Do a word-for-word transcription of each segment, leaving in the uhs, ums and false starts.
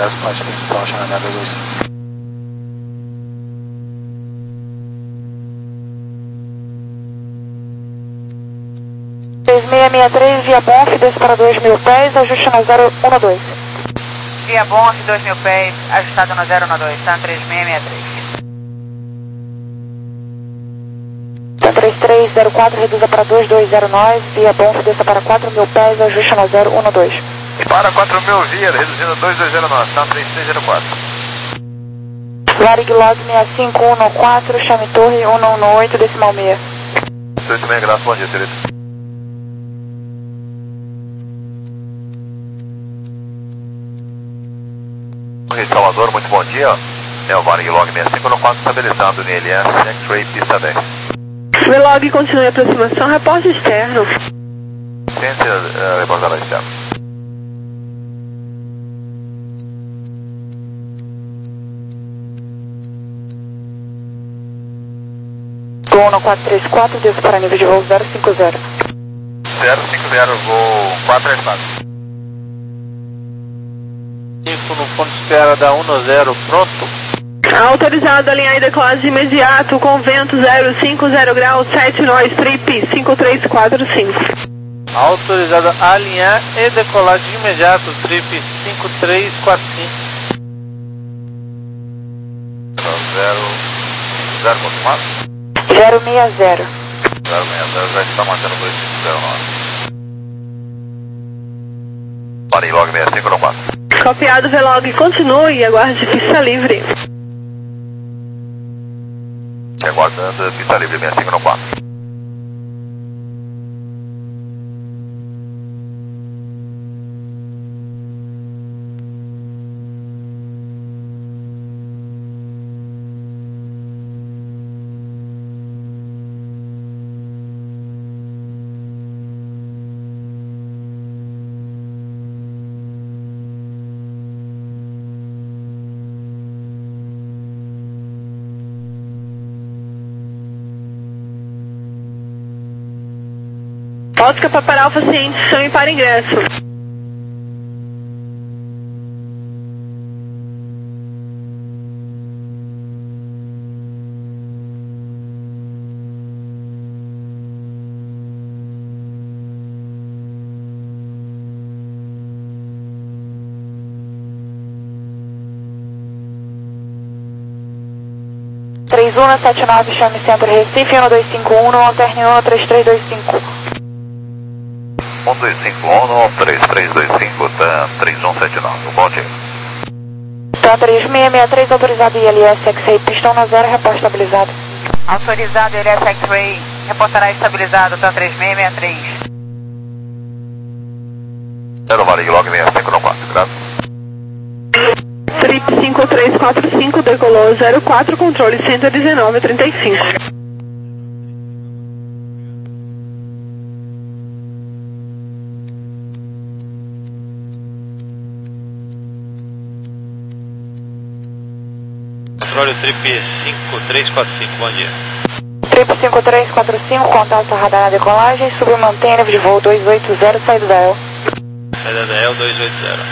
Alaska Flight Team Departure nove dois dois cinco. três seis seis três, via Bonf, desce para dois mil pés, ajuste no zero um dois. Via Bonf, dois mil pés, ajustado no zero um dois, tá? três seis seis três. Tá três três zero quatro, reduza para dois dois zero nove, via Bonf, desça para quatro mil pés, ajuste no zero um dois. Para quatro mil via, reduzindo dois dois zero nove, tá? três três zero quatro. Varig log seis cinco um quatro, chame torre um um oito, decimal seis. oito seis, graças, bom dia, querido. Rio de Salvador, muito bom dia. É o Varig log seis cinco um quatro, estabilizado no I L S, X-Ray, pista dez. Vlog continua a aproximação, reporte externo. Ciência, uh, reportada externa. Gol um quatro três quatro, desço para nível de voo zero cinco zero. zero cinco zero, voo quatro três quatro. cinco no ponto de espera da um zero, pronto. Autorizado a alinhar e decolagem de imediato com vento zero cinco zero graus, sete nós, trip cinco três quatro cinco. Autorizado a alinhar e decolagem de imediato, trip cinco três quatro cinco. zero, zero confirmado? zero seis zero. zero seis zero, já está mantendo dois cinco zero nove. Varig log seis cinco um quatro. Copiado, Vlog continue e aguarde pista livre. Aguardando, pista livre seis cinco um quatro. Oscar Paparal, paciente, chame para ingresso. três um sete nove, chame centro Recife, um dois cinco um, alterne um três três dois cinco. um dois cinco um, três três dois cinco, TAM três um sete nove, bom dia. TAM três seis seis três, autorizado I L S X-Ray, pistão na zero, reporte estabilizado. Autorizado I L S X-Ray, reportará estabilizado, TAM três seis seis três. Zero Varig log seis cinco um quatro, graças. Trip cinco três quatro cinco, decolou zero quatro, controle cento e dezenove trinta e cinco. Controle Trip cinco três quatro cinco, bom dia. Trip cinco três quatro cinco, contato radar na decolagem, subiu mantém nível de voo dois oito zero, saída da E L. Saída da E L dois oito zero.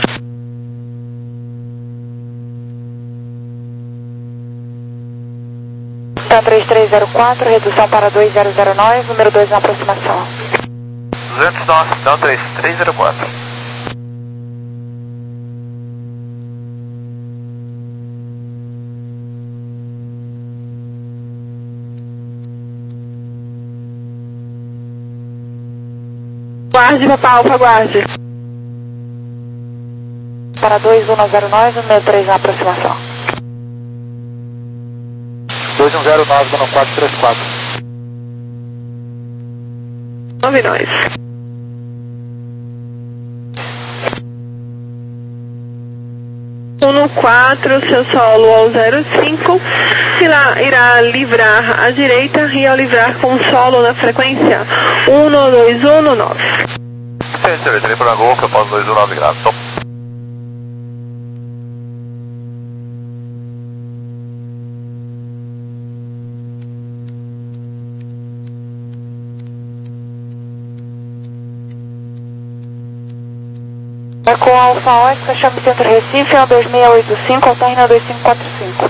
TAM três três zero quatro, redução para dois zero zero nove, número dois na aproximação. duzentos nove, TAM três três zero quatro. Guarde, Papa Alfa, guarde. Para dois um zero nove, número três na aproximação. dois um zero nove, quatro três quatro. Nove nós. um quatro, seu solo ao zero cinco, irá, irá livrar à direita e ao livrar com solo na frequência um dois um nove. Ciência, entrei para Golf, eu posso dois um nove graus, top. Com Alfa Oscar, chame Centro Recife, um dois seis oito cinco, alterna dois cinco quatro cinco.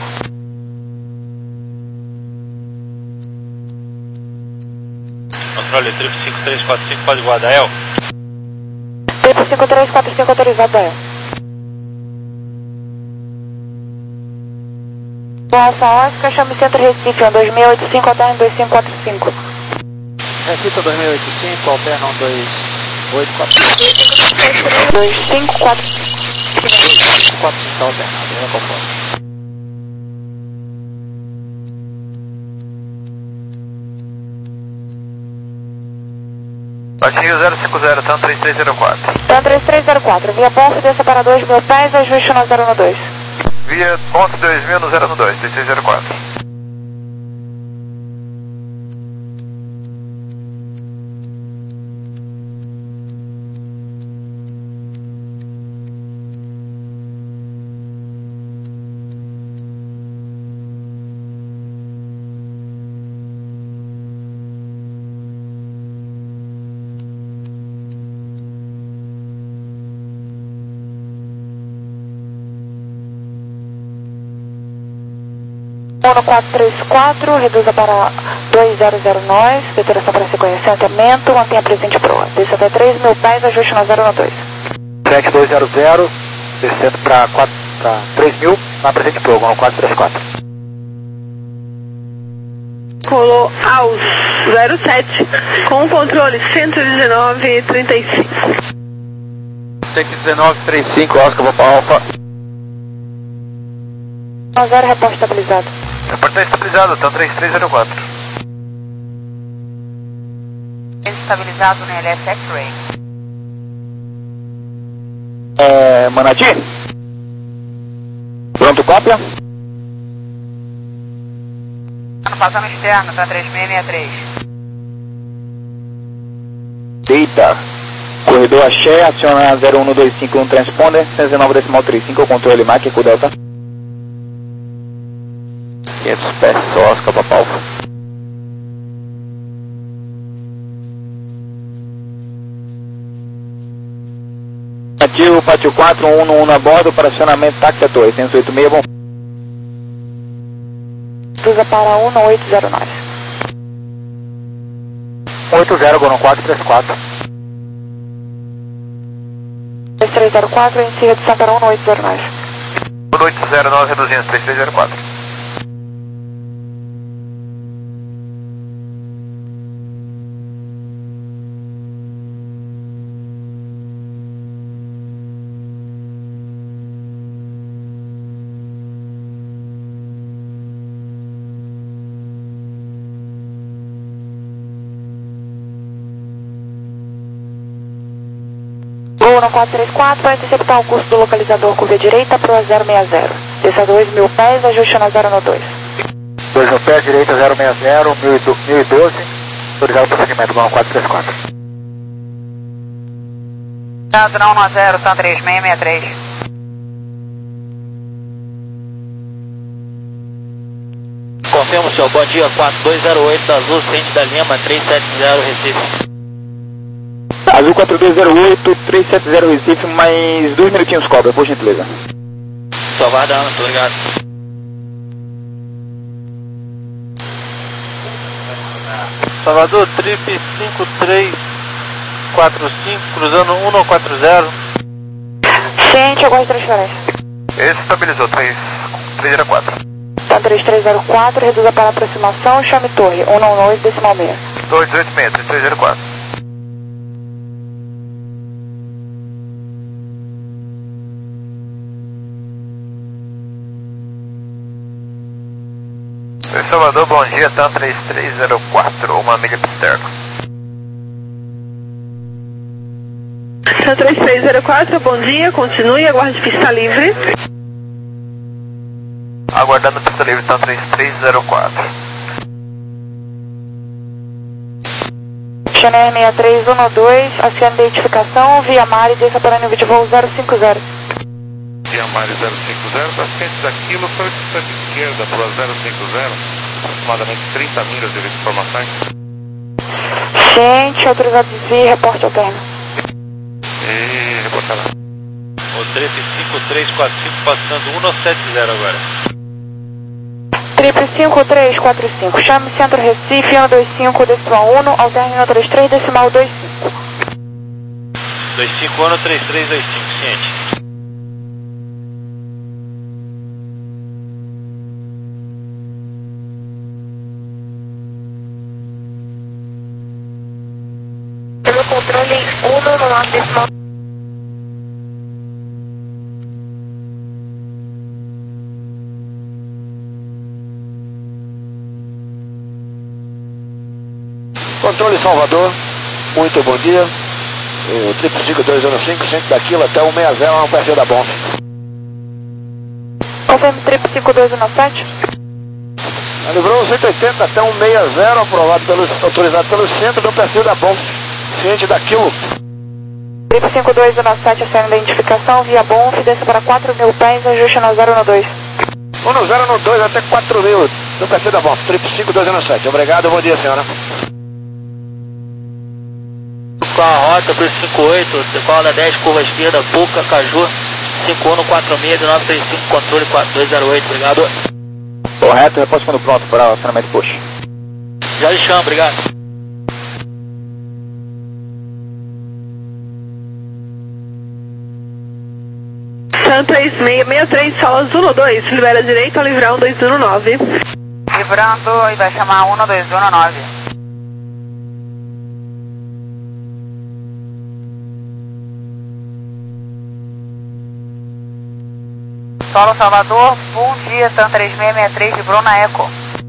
Controle, trip cinco três quatro cinco, pode guardar, El. Trip cinco três quatro cinco autorizado, El. Com Alfa Oscar, chame Centro Recife, um dois seis oito cinco, alterna dois cinco quatro cinco. Recife dois seis oito cinco, alterna um dois oito quatro cinco. dois cinco quatro cinco. quatro cinco alternado, não é conforme. Baixinho zero cinco zero, TAM três três zero quatro. TAM três três zero quatro, via Bonf, desça para dois mil pés, ajuste no zero um dois. Via Bonf dois mil no zero um dois, três três zero quatro. um quatro três quatro, reduza para dois zero zero nove, deturação para sequência, atentamento, mantenha presente proa. Desça até três mil pés, ajuste no zero um dois. sete dois zero zero, descendo para três mil, na presente proa, um quatro três quatro. Colou aos zero sete, com controle cento e dezenove trinta e cinco. cento e dezenove trinta e cinco, Oscar, vou para Alfa. um zero, reporte estabilizado. Reporte estabilizado, TAM três três zero quatro. Estabilizado no L S X-Ray. É, Manati? Pronto, cópia? Passando externo, TAM três seis seis três. Eita. Corredor Axé, aciona zero um dois cinco um transponder, cento e dezenove decimal trinta e cinco, controle M A C, com Delta. quinhentos pés, só Oscar, Papa Alfa. Ativo, Pátio quatro, um um um a bordo, para acionamento táxi a torre, cento e oitenta e seis, bom. Reduza para um oito zero nove. oito zero, Goron quatro três quatro. três três zero quatro, inicia redução para um oito zero nove. um oito zero nove, reduzindo, três três zero quatro. Gol quatro três quatro, vai interceptar o curso do localizador curva direita para o zero seis zero. Desça dois mil pés, ajuste no zero um dois. dois mil pés, direita zero seis zero, mil e doze, autorizado o procedimento, Gol quatro três quatro. Padrão no zero, TAM três seis seis três. Confirmo, senhor. Bom dia, quatro dois zero oito, Azul, Centro da Lima, três sete zero, Recife. Azul quatro dois zero oito, três sete zero Recife, mais dois minutinhos cobra, por gentileza. Tô aguardando, tô ligado. Salvador, trip cinco três quatro cinco, cruzando um quatro zero. Ciente, aguarde transferência. Esse estabilizou, três três zero quatro. TAM três três zero quatro, reduza para aproximação, chame torre, um dois decimal seis. dois oito seis, três três zero quatro. Oi, Salvador, bom dia, TAM três três zero quatro, uma milha para externo. TAM três três zero quatro, bom dia, continue, aguarde pista livre. Aguardando pista livre, TAM três três zero quatro. Channel seis três um dois, acione identificação, via mar e desça para nível de voo zero cinco zero. Via Mare zero cinco zero, para frente da Kilo, para a esquerda, para zero cinco zero, aproximadamente trinta milhas de informações. Ciente, autorizado desvio, reporte alterno. E reportará. O trip cinco três quatro cinco passando um sete zero agora. Trip cinco três quatro cinco, chame Centro Recife, um dois cinco decimal um, ao término trinta e três decimal vinte e cinco. dois cinco um três três dois cinco, ciente. Pelo controle um no nosso decimal. Controle Salvador, muito bom dia. O trip cinco dois zero cinco, centro daquilo até um seis zero, é um perfil da Bonf. Confirme Trip cinco dois um sete. Livrou cento e oitenta até um seis zero, aprovado pelo, autorizado pelo centro do perfil da Bonf, ciente daquilo. Trip cinco dois um sete, aciona identificação via Bonf, desça para quatro mil pés, ajuste no zero no dois. um no zero no dois até quatro mil do perfil da Bonf, trip cinco dois um sete. Obrigado, bom dia, senhora. Com a rota para o cinco oito, decola dez, curva esquerda, Puca, Caju, cinco um quatro seis nove três cinco, controle quatro dois zero oito, obrigado. Correto, repouso quando pronto para o acionamento push. Já lhe chamo, obrigado. Sun três seis seis três, salas um dois, libera direito a livrar um dois um nove. Livrando e vai chamar um dois um nove. Solo Salvador, bom dia, TAM três seis seis três, livrou na Eco.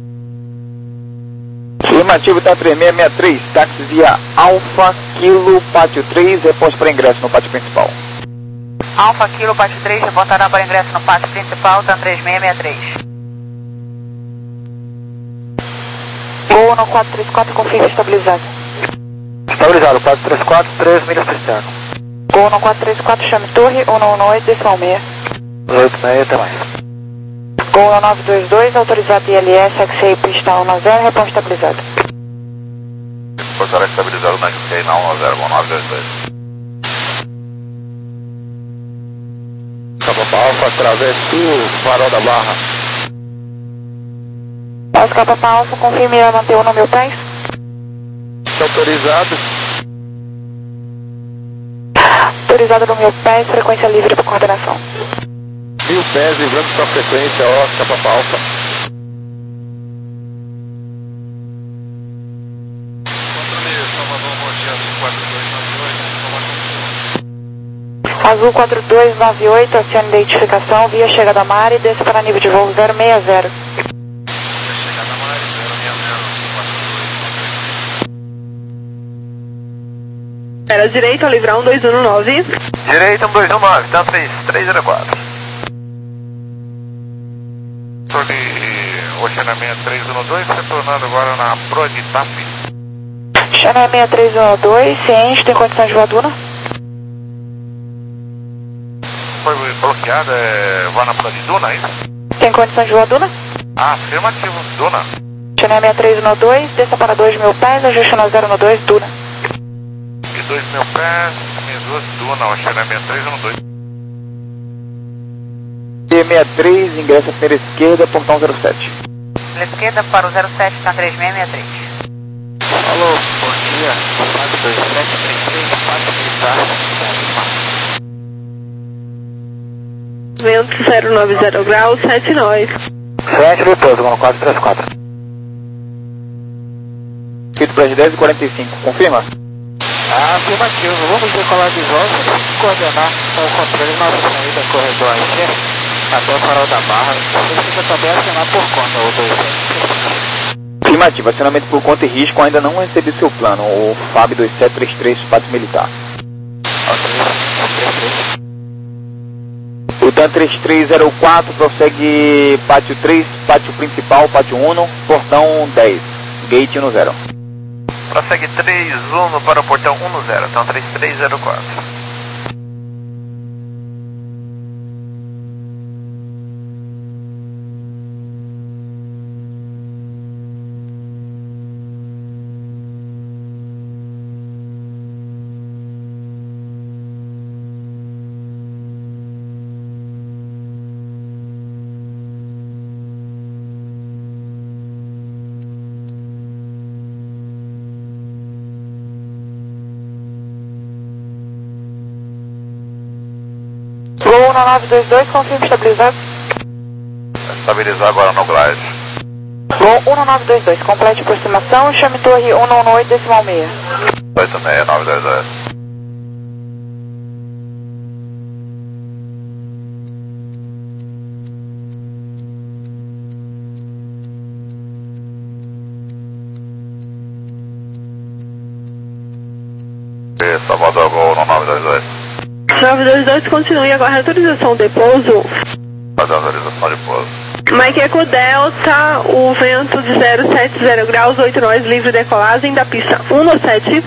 Afirmativo, TAM três seis seis três, táxi via Alfa Kilo Pátio três, repouso para ingresso no pátio principal. Alfa Kilo Pátio três, reportarão para ingresso no pátio principal, TAM três seis seis três. Gol no quatro três quatro, confirma estabilizado. Estabilizado, quatro três quatro, três milhas por externo. Gol no quatro três quatro, chame torre, um um oito decimal seis. oito seis, até mais. Gol no nove dois dois, autorizado I L S, X A pista um zero, repõe estabilizado. Portará estabilizado na X K na um zero nove dois dois. Capa Alfa, atravesse farol da Barra. Oscar Papa Alfa, confirme a manter um no mil pés. Autorizado. Autorizado no mil pés, frequência livre para coordenação. Mil pés, livrando sua frequência, Oscar Papa Alfa. Azul quatro dois nove oito, acione identificação via chegada a Mari, desça para nível de voo zero seis zero. Era direito a livrar um dois um nove. Direito um dois um nove, TAM três três zero quatro. Sobre Oceana seis três um dois, retornando agora na Proa de Itap. Channel seis três um dois, ciente, tem condição de voar Duna? Foi bloqueada, é, vai na Proa de Duna, é isso? Tem condição de voar Duna? Ah, afirmativo, Duna. Channel seis três um dois, desça para dois mil pés, ajuste no zero no dois, Duna. E dois mil pés, duas Duna, Oceana seis três um dois. seis seis três, ingressa à primeira esquerda, portão zero sete. Pela esquerda para o zero sete, TAM três seis seis três. Alô, bom dia, quatro dois sete três três, quatro militar. Vento zero nove zero graus, sete nove. Frente, repouso, no quatro três quatro. Feito para as dez e quarenta e cinco, confirma? Ah, afirmativo, vamos decolar de volta e coordenar com o controle nossa saída corredor A G até o farol da Barra. Precisa também acionar por conta o dois sete. Afirmativo, acionamento por conta e risco, ainda não recebi seu plano, o F A B dois sete três três, pátio militar. O TAM três três zero quatro prossegue pátio três, pátio principal, pátio um, portão dez, gate um zero. Prossegue três um para o portão um zero, TAM três três zero quatro. um nove dois dois, confirme estabilizado. Estabilizar agora no glide. Gol um nove dois dois, complete aproximação, chame torre um um oito decimal seis. oito seis nove dois dois. Salvador, Gol um nove dois dois. nove dois dois, continue, aguarde a autorização de pouso. Fazer a autorização de pouso. Mike Eco Delta, o vento de zero sete zero graus, oito nós, livre decolagem da pista um no sete.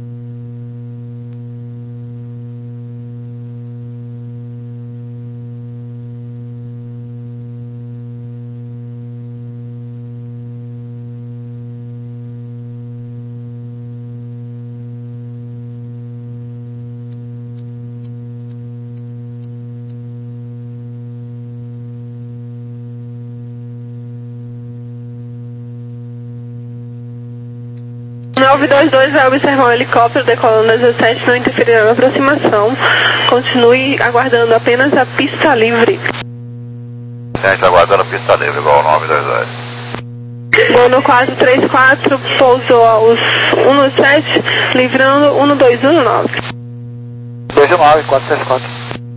nove dois dois vai observar um helicóptero decolando às dezessete, não interferirá na aproximação. Continue aguardando apenas a pista livre. Gente, aguardando pista livre, igual nove dois dois. Gol no quatro três quatro, pousou aos um no sete, livrando um no dois um no nove. dois nove, quatro três quatro.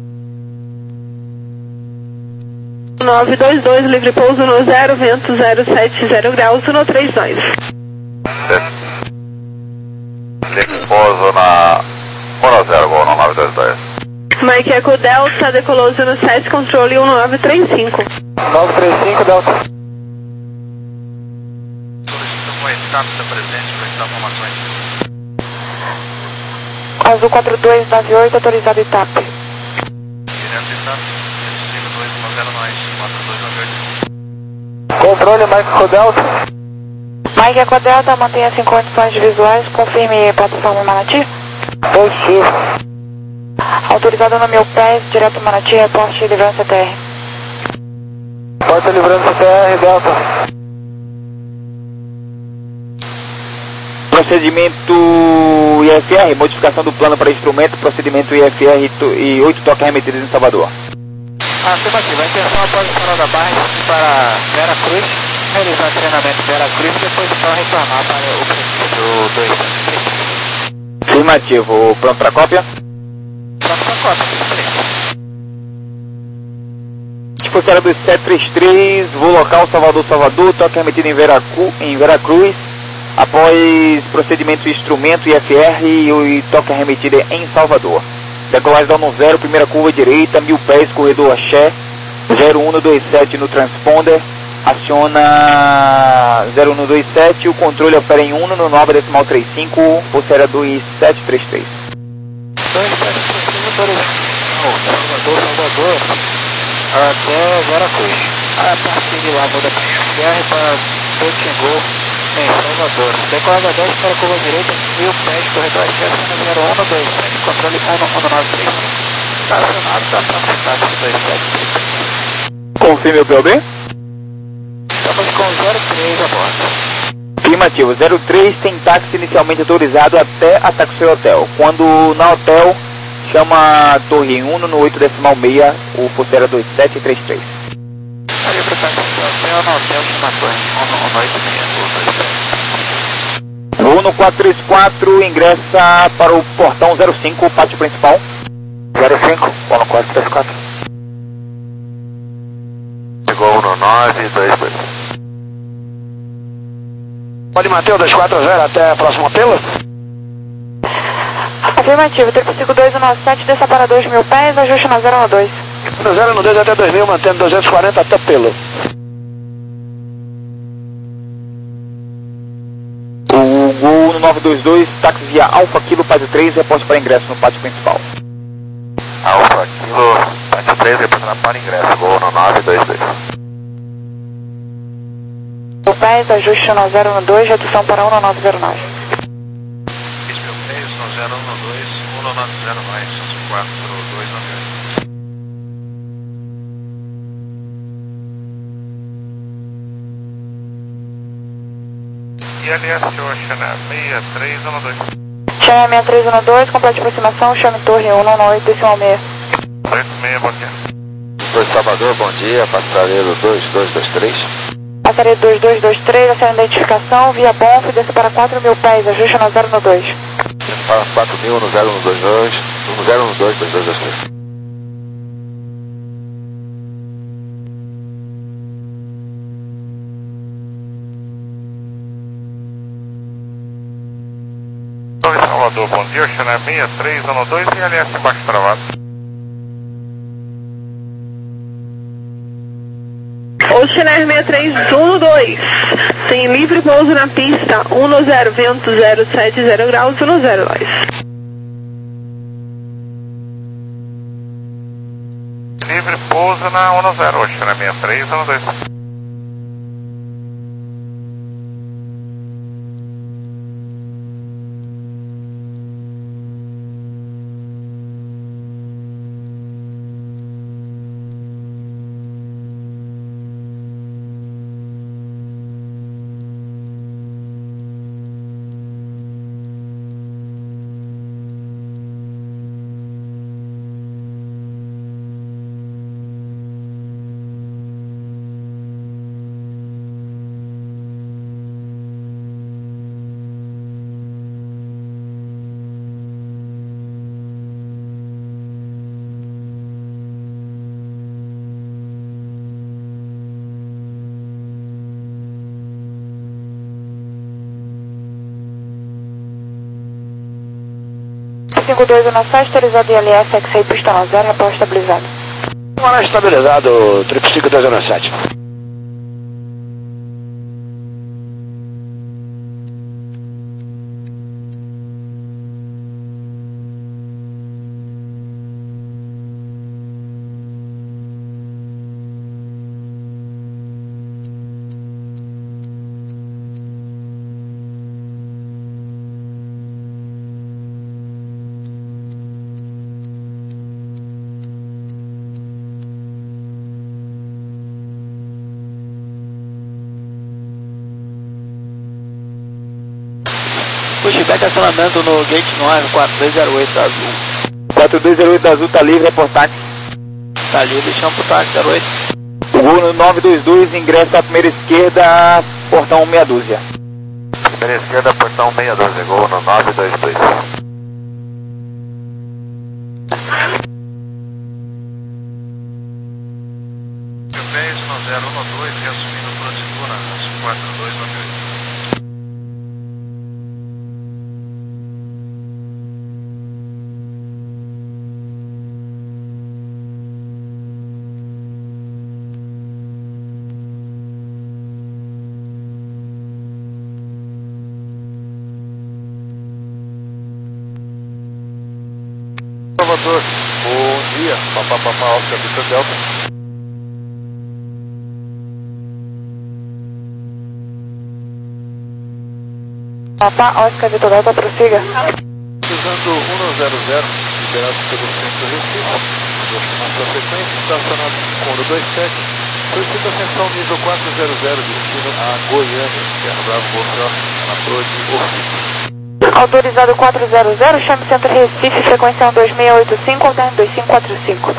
nove dois dois, livre pouso no zero, vento zero sete zero graus, um no três nós. Livre pouso na um zero, Gol no nove dois dois. Mike Eco Delta, decolou no sete, controle um nove três cinco. nove três cinco, Delta. Solicito com a escapa presente para estar informações. Azul quatro dois nove oito, autorizado I T A P. Direto I T A P, cinco dois um zero nós, quatro dois nove oito. Controle, Mike Eco Delta. Mike Eco Delta, mantenha-se em condições visuais, confirme plataforma Manati. Positivo. Autorizado no meu pés, direto Manati, reporte livrância T R. Porta livrância T R, Delta. Procedimento I F R, modificação do plano para instrumento, procedimento I F R e oito toques remetidos em Salvador. Afirmativo, a intenção após o Farol da Barra para Vera Cruz, realizar treinamento Vera Cruz e depois então retornar para o princípio dois três. Afirmativo, pronto para cópia? Pronto para cópia, excelente. Disposição dos sete três três, voo local Salvador, Salvador, toque remetido em Vera, em Vera Cruz, após procedimento instrumento I F R e toque remetido em Salvador. Decolagem da um zero, primeira curva direita, mil pés, corredor axé, zero um dois sete no transponder, aciona zero um dois sete, o controle opera em um no nove decimal trinta e cinco, pulseira dois sete três três. dois sete três três, Salvador, Salvador, até Vera Cruz. A partir de lá, muda para I F R para Botingol, em Salvador. Decolagem dez para a curva direita, mil pés, corredor axé, zero um dois sete, controle um um nove três cinco. Estacionado, está para a dois sete três três. Confirme o P O B? Estamos com zero três a bordo. Afirmativo, zero três tem táxi inicialmente autorizado até a Taxi Hotel. Quando na hotel, chama a torre um no oito decimal seis, o pulseira dois sete três três. Ali para o Taxi Hotel, no hotel, chama a torre um no oito seis, dois sete. Voo no quatro três quatro, ingressa para o portão zero cinco, pátio principal. zero cinco, voo no quatro três quatro. Gol no nove dois dois. Pode manter o dois quatro zero até a próxima pela? Afirmativo, três cinco dois um nove sete, desça para dois mil pés, ajuste na zero um dois. No zero um dois até dois mil, mantendo duzentos e quarenta até pela. O Gol no nove dois dois, táxi via Alfa Kilo, pátio três, reporte para ingresso no pátio principal. Alfa Kilo, pátio três, reportando para ingresso, Gol no nove dois dois. Mil pés, ajuste na zero um dois, redução para um nove zero nove. Mil pés no zero um dois, um nove zero nove, quatro dois nove oito. E aliás, eu achei na seis três um dois. Chame seis três um dois, complete aproximação, chame torre um nove oito decimal seis. Preto meia, bom dia. dois Salvador, bom dia, passareiro dois dois dois três. Passareiro dois dois dois três, essa é a identificação, via Bonf, desce para quatro mil pés, ajuste no zero no dois. Para quatro mil no zero no dois dois, no zero no dois, dois dois dois três. dois Salvador, bom dia, Oceanar sessenta e três, um dois e L S embaixo travado. Oceanar sessenta e três, um dois, tem livre pouso na pista, um zero, vento zero sete zero graus, um zero dois. Livre pouso na um zero, Oceanar sessenta e três, um dois. cinco dois um sete, autorizado I L S, X-Ray pista no zero, repórter estabilizado. Agora estabilizado, triplo cinco dois zero sete. Pushback acionamento no gate nove, quatro dois zero oito da Azul. quatro dois zero oito da Azul tá livre, reportagem. Tá livre, chama pro táxi zero oito. Gol no nove dois dois, ingresso à primeira esquerda, portão meia dúzia. Primeira esquerda, portão meia dúzia, gol no nove dois dois. dez no zero um dois, reassumindo por segura, quatro dois nove oito. Salvador, bom dia, papá, papá, Oscar, Victor Delta. Papá, Oscar, Vitor Delta, prossiga. Usando um zero zero, liberado pelo centro Recife, na sua sequência, estacionado com o dois sete, solicita ascensão nível quatro zero zero, destino a Goiânia, Terra Bravo, Bolsonaro, na torre de Ofício. Autorizado quatro zero zero, chame Centro Recife, frequência um dois seis oito cinco, alterno dois cinco quatro cinco.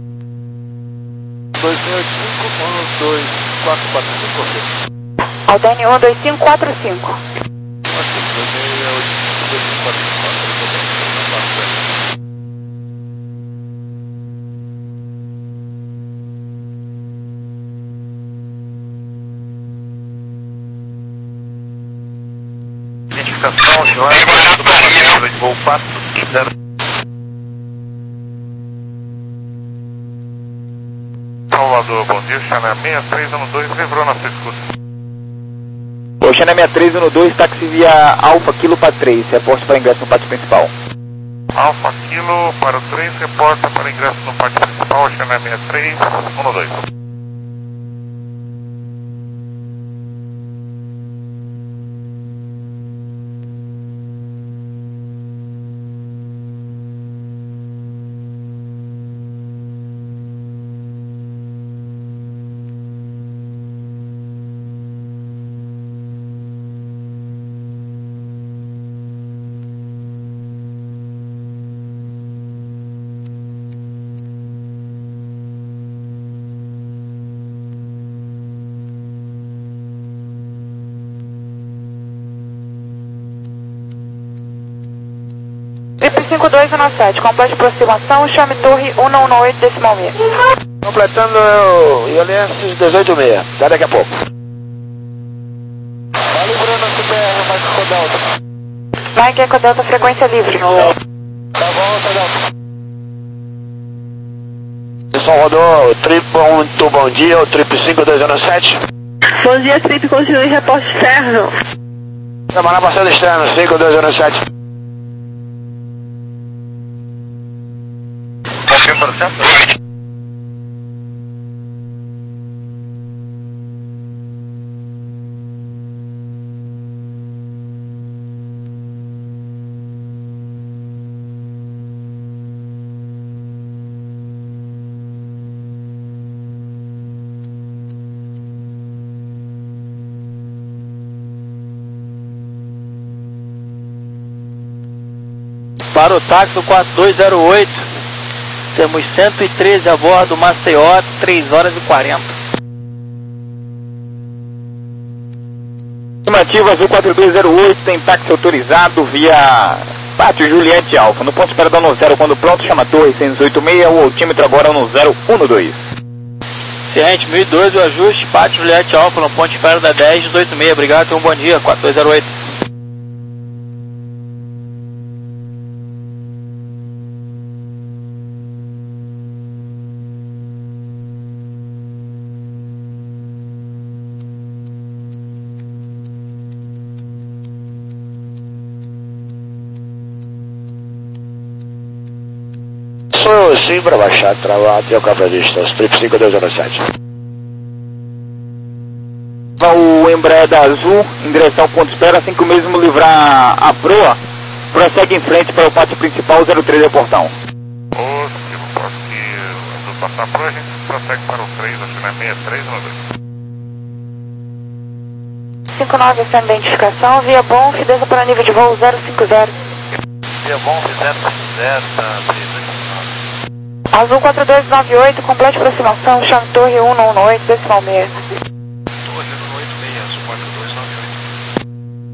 dois seis oito cinco, um dois quatro quatro cinco, ok. Alterne um dois cinco quatro cinco. Ok, dois seis oito cinco, dois cinco quatro cinco, Identificação, Joana, do comandante de voo quatro zero. Salvador, bom dia, Xané sessenta e três um dois, livrou na sua escuta. Oceanar sessenta e três um dois, táxi via Alfa Kilo para três, reporte para ingresso no pátio principal. Alfa Kilo para o três, reporta para ingresso no pátio principal, Oceanar sessenta e três um dois. dois um sete, complete aproximação, chame torre um um oito decimal meia. Completando o Alianças dezoito meia, até daqui a pouco. Tá livrando a C P R, Mike Eco Delta. Mike Eco Delta, frequência livre. Tá bom, Delta. Salvador, trip muito bom dia, o trip cinco dois um sete. Bom dia, trip, continue em reposto externo. Semana passada externo, cinco dois um sete. Confirma para o centro. Para o táxi do quatro dois zero oito, temos cento e treze a bordo, Maceió, três horas e quarenta. Estimativa Azul quatro dois zero oito, tem táxi autorizado via Pátio Juliette Alfa. No ponto espera no zero, quando pronto, chama torre seis oito seis, o altímetro agora no zero um dois. Ciente, mil e dois, o ajuste, Pátio Juliette Alfa, no ponto espera da dez dezoito seis. Obrigado, tenha um bom dia, quatro dois zero oito. Sou sim para baixar, travado e o capitalista, trip cinco dois um sete. O Embraer da Azul, em direção ao ponto espera, assim que o mesmo livrar a proa, prossegue em frente para o pátio principal, zero três é o portão. Ótimo, para que do passar a proa a gente prossegue para o três, acho que não é sessenta e três ou dois? cinco nove, essa é a identificação, via Bonf, desça para nível de voo zero cinco zero. Via Bonf zero cinco zero, tá três. Azul quatro dois nove oito, complete aproximação, chame torre um um oito decimal meia. Torre um um oito seis, Azul quatro dois nove oito.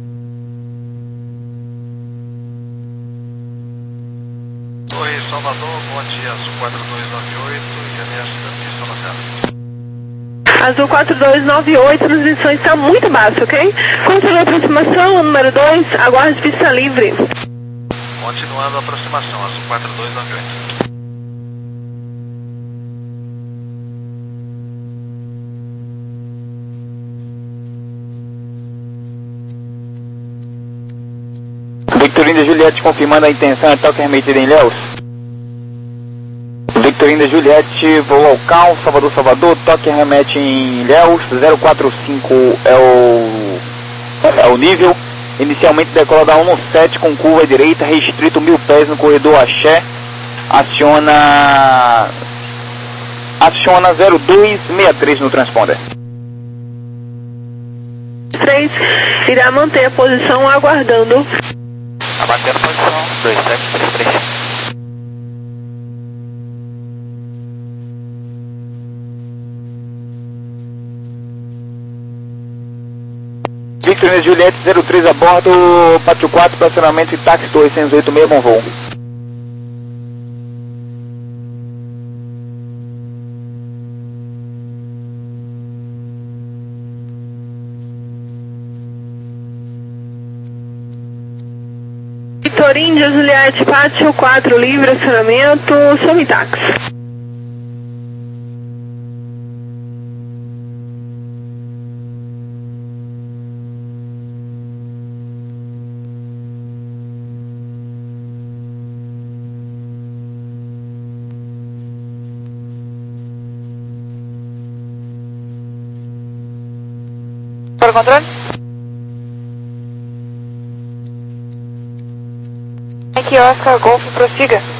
Torre Salvador, bom dia, Azul quatro dois nove oito, e aliança da pista na tela. Azul quatro dois nove oito, a transmissão está muito baixa, ok? Continue a aproximação, número dois, aguarde pista livre. Continuando a aproximação, Azul quatro dois nove oito. Victorina Juliette confirmando a intenção de toque remetida em Ilhéus. Victorina Juliette, voo local, Salvador, Salvador, toque remete em Ilhéus, zero quatro cinco é o, é o nível. Inicialmente decola da um sete com curva direita, restrito mil pés no corredor Axé. Aciona, aciona zero dois seis três no transponder. três, irá manter a posição aguardando. Abater a posição, dois sete três três. Victorina Juliette zero três a bordo, Pátio quatro, estacionamento e táxi torre seis oito seis, bom voo. Vitoríndia Juliette, Pátio quatro, livre, acionamento, some táxi. Para o controle? Aqui, Oscar Golf, prossiga.